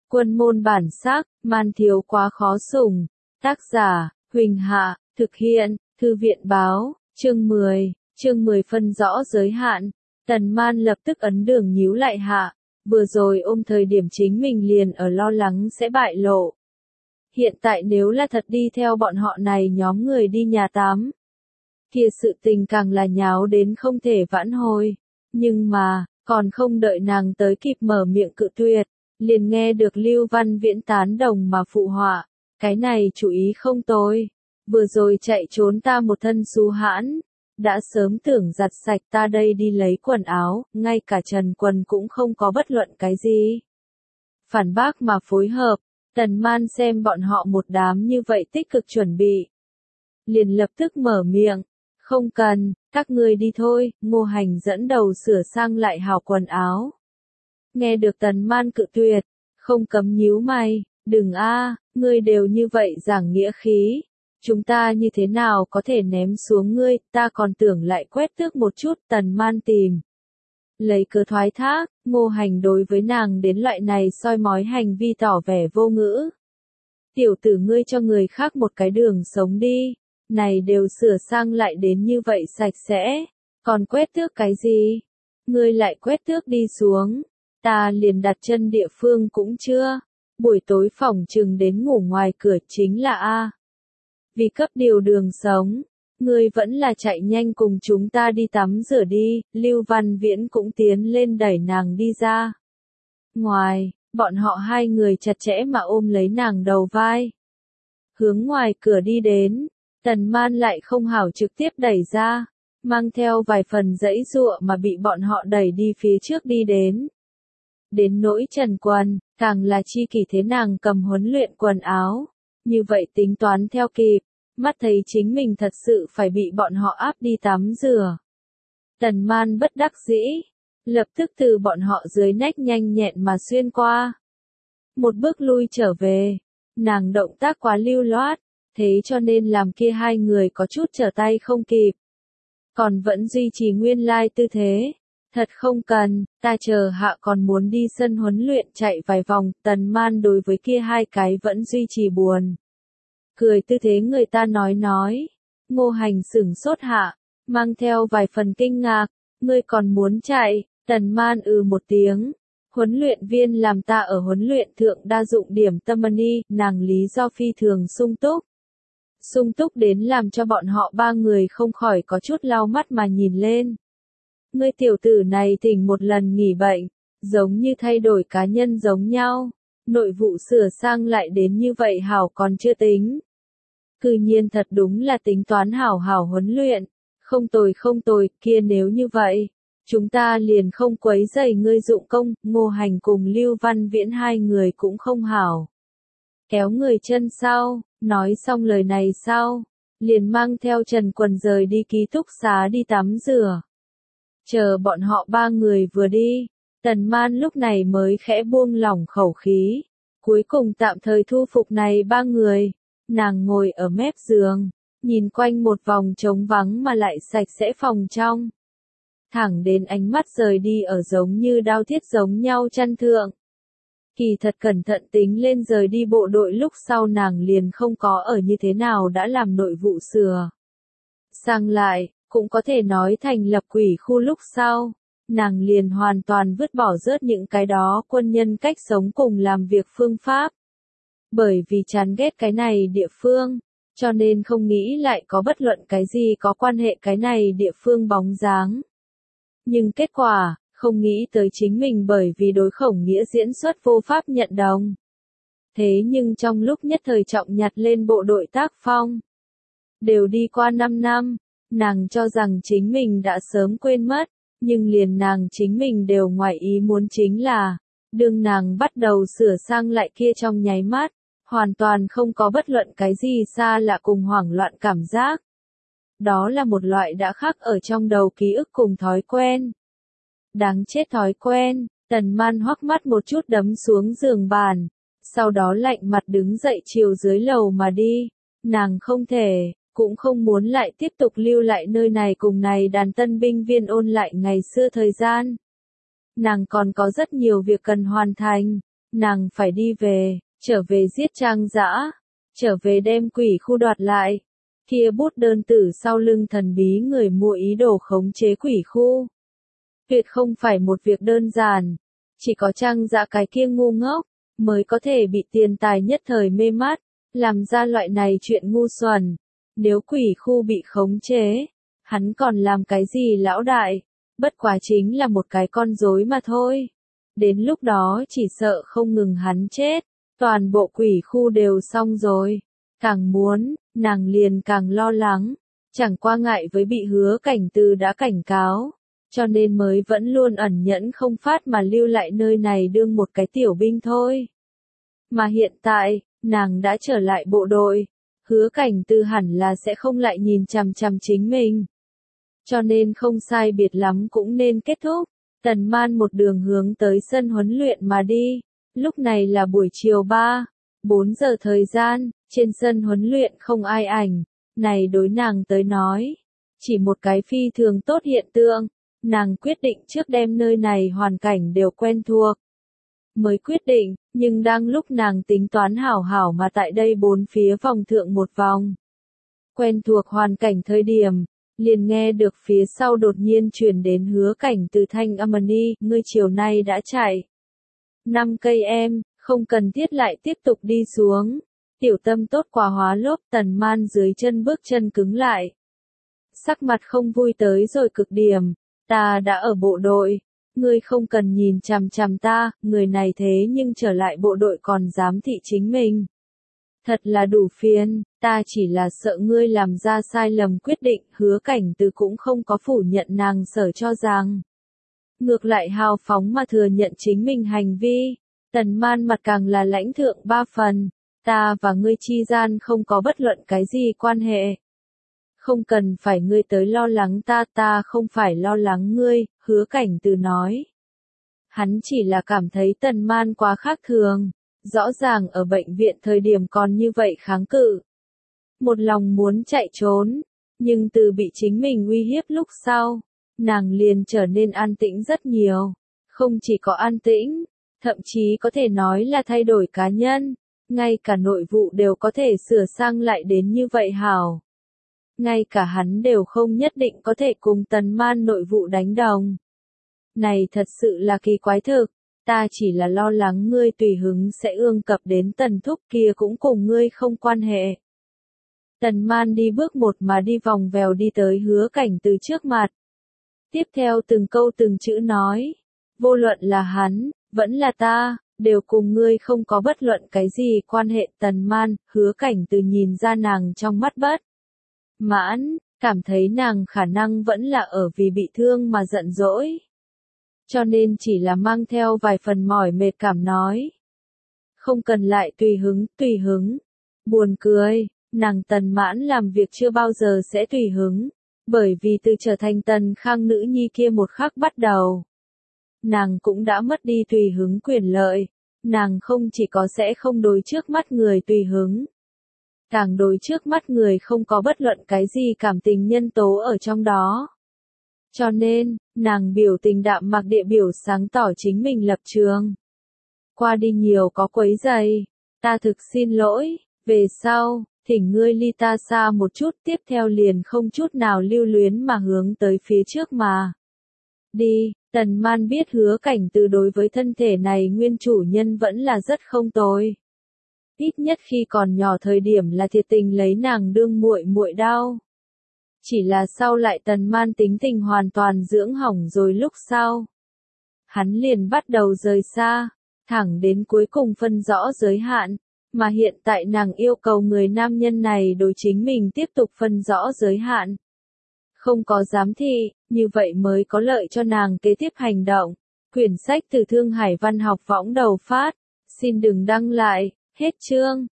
Quân môn bản sắc, man thiếu quá khó sủng. Tác giả, Huỳnh Hạ, thực hiện, Thư viện báo, chương 10 phân rõ giới hạn. Tần Man lập tức ấn đường nhíu lại hạ, vừa rồi ôm thời điểm chính mình liền ở lo lắng sẽ bại lộ. Hiện tại nếu là thật đi theo bọn họ này nhóm người đi nhà tắm, kia sự tình càng là nháo đến không thể vãn hồi. Nhưng mà, còn không đợi nàng tới kịp mở miệng cự tuyệt, liền nghe được Lưu Văn Viễn tán đồng mà phụ họa, cái này chủ ý không tồi, vừa rồi chạy trốn ta một thân xú hãn, đã sớm tưởng giặt sạch ta đây đi lấy quần áo, ngay cả trần quần cũng không có bất luận cái gì. Phản bác mà phối hợp, Tần Man xem bọn họ một đám như vậy tích cực chuẩn bị, liền lập tức mở miệng, không cần, các ngươi đi thôi, Ngô Hành dẫn đầu sửa sang lại hào quần áo. Nghe được Tần Man cự tuyệt, không cấm nhíu mày, đừng ngươi đều như vậy giảng nghĩa khí, chúng ta như thế nào có thể ném xuống ngươi, ta còn tưởng lại quét tước một chút. Tần Man tìm lấy cớ thoái thác, Ngô Hành đối với nàng đến loại này soi mói hành vi tỏ vẻ vô ngữ. Tiểu tử ngươi cho người khác một cái đường sống đi, này đều sửa sang lại đến như vậy sạch sẽ, còn quét tước cái gì? Ngươi lại quét tước đi xuống, ta liền đặt chân địa phương cũng chưa, buổi tối phỏng chừng đến ngủ ngoài cửa chính là vì cấp điều đường sống. Ngươi vẫn là chạy nhanh cùng chúng ta đi tắm rửa đi, Lưu Văn Viễn cũng tiến lên đẩy nàng đi ra. Ngoài, bọn họ hai người chặt chẽ mà ôm lấy nàng đầu vai. Hướng ngoài cửa đi đến, Tần Man lại không hảo trực tiếp đẩy ra, mang theo vài phần giãy giụa mà bị bọn họ đẩy đi phía trước đi đến. Đến nỗi trần quần, càng là chi kỷ thế nàng cầm huấn luyện quần áo, như vậy tính toán theo kịp. Mắt thấy chính mình thật sự phải bị bọn họ áp đi tắm rửa. Tần Man bất đắc dĩ, lập tức từ bọn họ dưới nách nhanh nhẹn mà xuyên qua. Một bước lui trở về, nàng động tác quá lưu loát, thế cho nên làm kia hai người có chút trở tay không kịp. Còn vẫn duy trì nguyên lai tư thế. Thật không cần, ta chờ hạ còn muốn đi sân huấn luyện chạy vài vòng. Tần Man đối với kia hai cái vẫn duy trì buồn cười tư thế người ta nói. Ngô Hành sửng sốt hạ, mang theo vài phần kinh ngạc, ngươi còn muốn chạy? Tần Man một tiếng, huấn luyện viên làm ta ở huấn luyện thượng đa dụng điểm tâm money, nàng lý do phi thường sung túc đến làm cho bọn họ ba người không khỏi có chút lau mắt mà nhìn lên. Ngươi tiểu tử này thỉnh một lần nghỉ bệnh, giống như thay đổi cá nhân giống nhau, nội vụ sửa sang lại đến như vậy hảo còn chưa tính. Cư nhiên thật đúng là tính toán hảo huấn luyện, không tồi, kia nếu như vậy, chúng ta liền không quấy rầy ngươi dụng công. Ngô Hành cùng Lưu Văn Viễn hai người cũng không hảo. Kéo người chân sau, nói xong lời này sau, liền mang theo trần quần rời đi ký túc xá đi tắm rửa. Chờ bọn họ ba người vừa đi, Tần Man lúc này mới khẽ buông lỏng khẩu khí, cuối cùng tạm thời thu phục này ba người. Nàng ngồi ở mép giường, nhìn quanh một vòng trống vắng mà lại sạch sẽ phòng trong. Thẳng đến ánh mắt rời đi ở giống như đao thiết giống nhau chăn thượng. Kỳ thật cẩn thận tính lên rời đi bộ đội lúc sau nàng liền không có ở như thế nào đã làm nội vụ sửa sang lại, cũng có thể nói thành lập quỷ khu lúc sau. Nàng liền hoàn toàn vứt bỏ rớt những cái đó quân nhân cách sống cùng làm việc phương pháp. Bởi vì chán ghét cái này địa phương, cho nên không nghĩ lại có bất luận cái gì có quan hệ cái này địa phương bóng dáng. Nhưng kết quả, không nghĩ tới chính mình bởi vì đối Khổng Nghĩa diễn xuất vô pháp nhận đồng. Thế nhưng trong lúc nhất thời trọng nhặt lên bộ đội tác phong, đều đi qua 5 năm, nàng cho rằng chính mình đã sớm quên mất, nhưng liền nàng chính mình đều ngoài ý muốn chính là, đương nàng bắt đầu sửa sang lại kia trong nháy mắt, hoàn toàn không có bất luận cái gì xa lạ cùng hoảng loạn cảm giác. Đó là một loại đã khắc ở trong đầu ký ức cùng thói quen. Đáng chết thói quen, Tần Man hoắc mắt một chút đấm xuống giường bàn, sau đó lạnh mặt đứng dậy chiều dưới lầu mà đi. Nàng không thể, cũng không muốn lại tiếp tục lưu lại nơi này cùng này đàn tân binh viên ôn lại ngày xưa thời gian. Nàng còn có rất nhiều việc cần hoàn thành, nàng phải đi về, trở về giết Trang Dã, trở về đem quỷ khu đoạt lại. Kia bút đơn tử sau lưng thần bí người mua ý đồ khống chế quỷ khu. Tuyệt không phải một việc đơn giản, chỉ có Trang Dã cái kia ngu ngốc, mới có thể bị tiền tài nhất thời mê mắt, làm ra loại này chuyện ngu xuẩn. Nếu quỷ khu bị khống chế, hắn còn làm cái gì lão đại, bất quá chính là một cái con rối mà thôi. Đến lúc đó chỉ sợ không ngừng hắn chết, toàn bộ quỷ khu đều xong rồi. Càng muốn, nàng liền càng lo lắng, chẳng qua ngại với bị Hứa Cảnh Từ đã cảnh cáo, cho nên mới vẫn luôn ẩn nhẫn không phát mà lưu lại nơi này đương một cái tiểu binh thôi. Mà hiện tại, nàng đã trở lại bộ đội, Hứa Cảnh Từ hẳn là sẽ không lại nhìn chằm chằm chính mình. Cho nên không sai biệt lắm cũng nên kết thúc. Tần Man một đường hướng tới sân huấn luyện mà đi. Lúc này là buổi chiều 4 giờ thời gian, trên sân huấn luyện không ai ảnh. Này đối nàng tới nói, chỉ một cái phi thường tốt hiện tượng. Nàng quyết định trước đem nơi này hoàn cảnh đều quen thuộc. Mới quyết định, nhưng đang lúc nàng tính toán hảo hảo mà tại đây bốn phía vòng thượng một vòng. Quen thuộc hoàn cảnh thời điểm, liền nghe được phía sau đột nhiên truyền đến Hứa Cảnh Từ thanh âm ni, ngươi chiều nay đã chạy 5 cây em, không cần thiết lại tiếp tục đi xuống. Tiểu tâm tốt quả hóa lốp. Tần Man dưới chân bước chân cứng lại. Sắc mặt không vui tới rồi cực điểm, ta đã ở bộ đội, ngươi không cần nhìn chằm chằm ta, người này thế nhưng trở lại bộ đội còn dám thị chính mình. Thật là đủ phiền, ta chỉ là sợ ngươi làm ra sai lầm quyết định. Hứa Cảnh Từ cũng không có phủ nhận nàng sở cho rằng. Ngược lại hào phóng mà thừa nhận chính mình hành vi. Tần Man mặt càng là lãnh thượng 3 phần, ta và ngươi chi gian không có bất luận cái gì quan hệ. Không cần phải ngươi tới lo lắng ta, ta không phải lo lắng ngươi, Hứa Cảnh Từ nói. Hắn chỉ là cảm thấy Tần Man quá khác thường. Rõ ràng ở bệnh viện thời điểm còn như vậy kháng cự. Một lòng muốn chạy trốn, nhưng từ bị chính mình uy hiếp lúc sau, nàng liền trở nên an tĩnh rất nhiều. Không chỉ có an tĩnh, thậm chí có thể nói là thay đổi cá nhân, ngay cả nội vụ đều có thể sửa sang lại đến như vậy hảo. Ngay cả hắn đều không nhất định có thể cùng Tần Man nội vụ đánh đồng. Này thật sự là kỳ quái thực. Ta chỉ là lo lắng ngươi tùy hứng sẽ ương cập đến Tần thúc kia cũng cùng ngươi không quan hệ. Tần Man đi bước một mà đi vòng vèo đi tới Hứa Cảnh Từ trước mặt. Tiếp theo từng câu từng chữ nói. Vô luận là hắn, vẫn là ta, đều cùng ngươi không có bất luận cái gì quan hệ. Tần Man, Hứa Cảnh Từ nhìn ra nàng trong mắt bất mãn, cảm thấy nàng khả năng vẫn là ở vì bị thương mà giận dỗi. Cho nên chỉ là mang theo vài phần mỏi mệt cảm nói. Không cần lại tùy hứng. Buồn cười, nàng Tần Mãn làm việc chưa bao giờ sẽ tùy hứng, bởi vì từ trở thành Tần Khang nữ nhi kia một khắc bắt đầu. Nàng cũng đã mất đi tùy hứng quyền lợi, nàng không chỉ có sẽ không đối trước mắt người tùy hứng. Càng đối trước mắt người không có bất luận cái gì cảm tình nhân tố ở trong đó. Cho nên, nàng biểu tình đạm mạc địa biểu sáng tỏ chính mình lập trường. Qua đi nhiều có quấy rầy, ta thực xin lỗi, về sau, thỉnh ngươi ly ta xa một chút. Tiếp theo liền không chút nào lưu luyến mà hướng tới phía trước mà đi. Tần Man biết Hứa Cảnh Từ đối với thân thể này nguyên chủ nhân vẫn là rất không tồi. Ít nhất khi còn nhỏ thời điểm là thiệt tình lấy nàng đương muội muội đau. Chỉ là sau lại Tần Man tính tình hoàn toàn dưỡng hỏng rồi lúc sau. Hắn liền bắt đầu rời xa, thẳng đến cuối cùng phân rõ giới hạn, mà hiện tại nàng yêu cầu người nam nhân này đối chính mình tiếp tục phân rõ giới hạn. Không có giám thị, như vậy mới có lợi cho nàng kế tiếp hành động. Quyển sách từ Thương Hải Văn học võng đầu phát, xin đừng đăng lại, hết chương.